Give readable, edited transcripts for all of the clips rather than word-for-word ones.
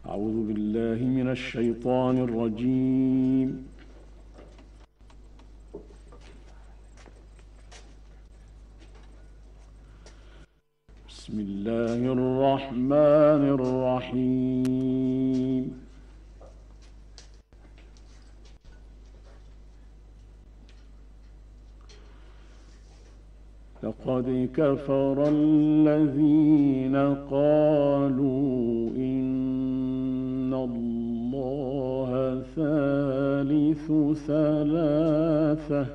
أعوذ بالله من الشيطان الرجيم. بسم الله الرحمن الرحيم. لقد كفر الذين قالوا إن الله ثالث ثلاثة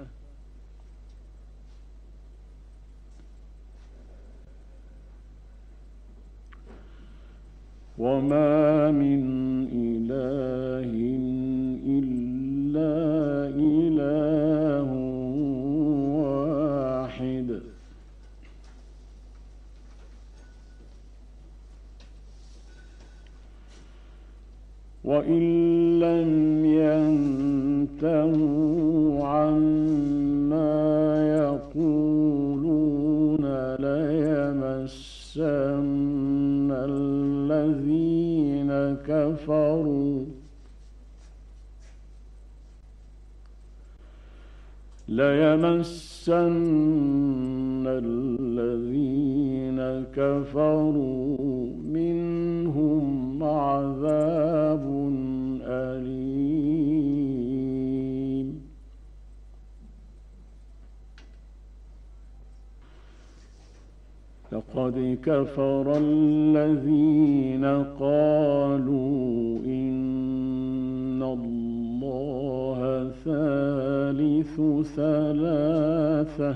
وما من إله إلا إله واحد وإن لم ينتهوا عما يقولون ليمسن الذين كفروا منهم عذاب أليم. لقد كفر الذين قالوا إن الله ثالث ثلاثة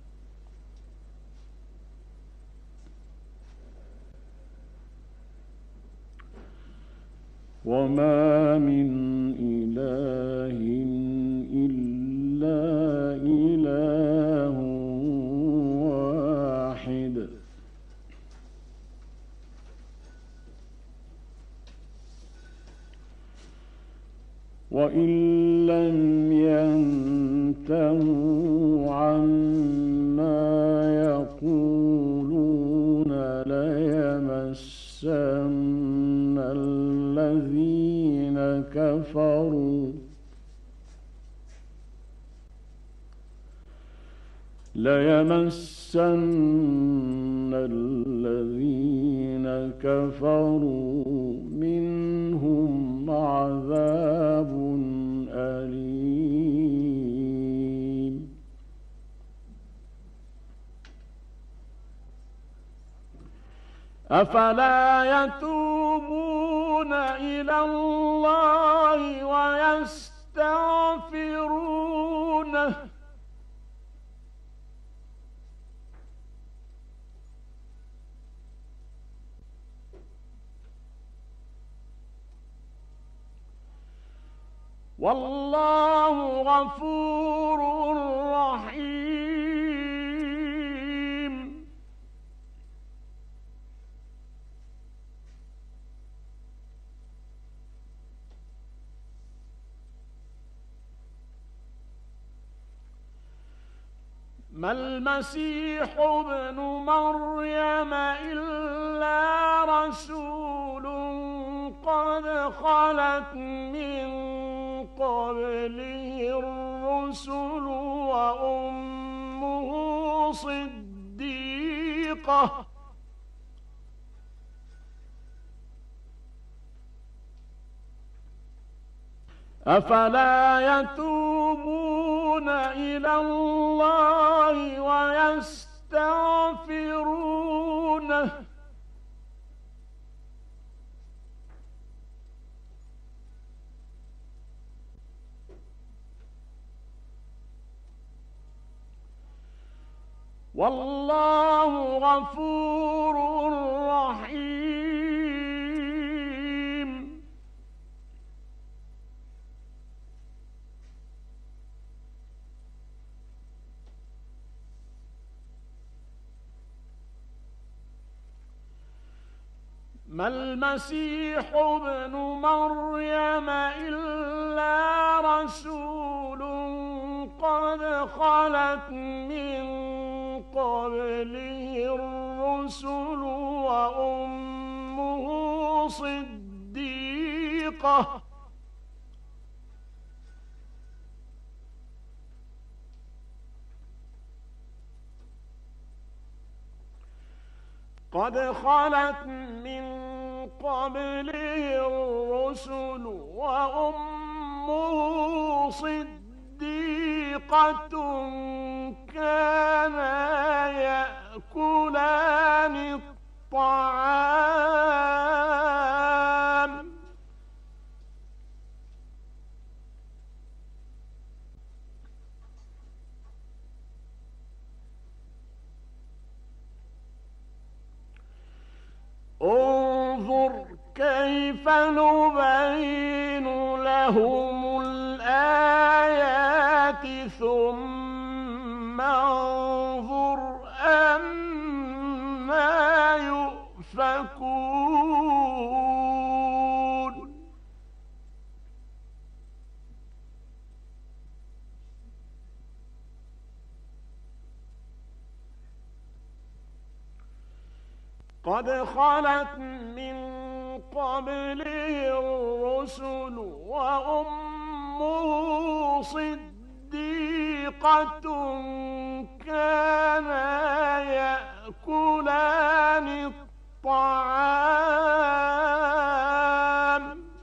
وما من إله إلا إله واحد وإن لم ينتهوا عما يقولون ليمسن الذين كفروا منهم عذاب أليم. أفلا يتوبون إلى الله ويستغفرونه والله غفور رحيم. ما المسيح ابن مريم إلا رسول قد خلت من قبله الرسل وأمه صديقة أفلا يتوبون إلى الله ويستغفرونه والله غفور رحيم. ما المسيح ابن مريم إلا رسول قد خلت من قبله الرسل وأمه صديقة صديقة قد خلت من قبله الرسل وأمه صديقة كانا يأكلان الطعام انظر كيف نبين لهم الآيات ثم انظر أنى يؤفكون قد خلت من قبله الرسل وأمه صديقة كانا يأكلان الطعام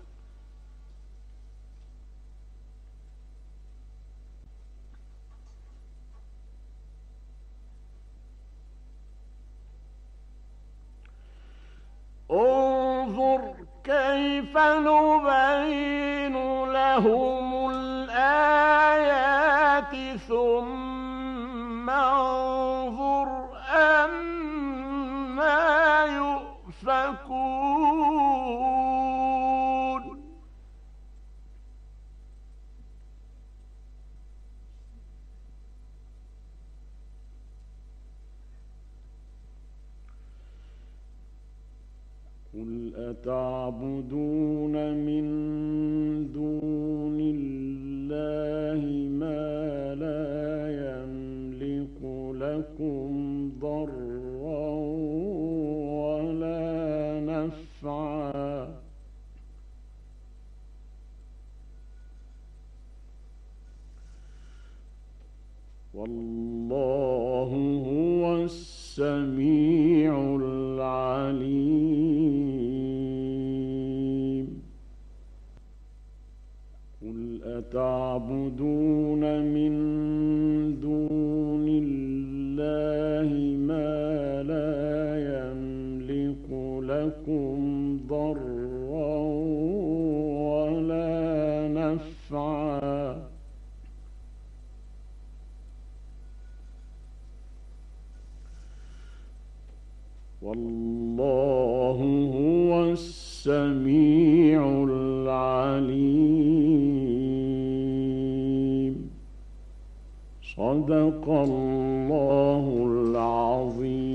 انظر كيف نبين لهم الآيات ثم انظر أنى يؤفكون قل أتعبدون من دون الله ما لا يملك لكم ضرا ولا نفعا والله هو السميع العليم قل أتعبدون من دون الله ما لا يملك لكم ضرا ولا نفعا والله هو السميع العليم صدق الله العظيم.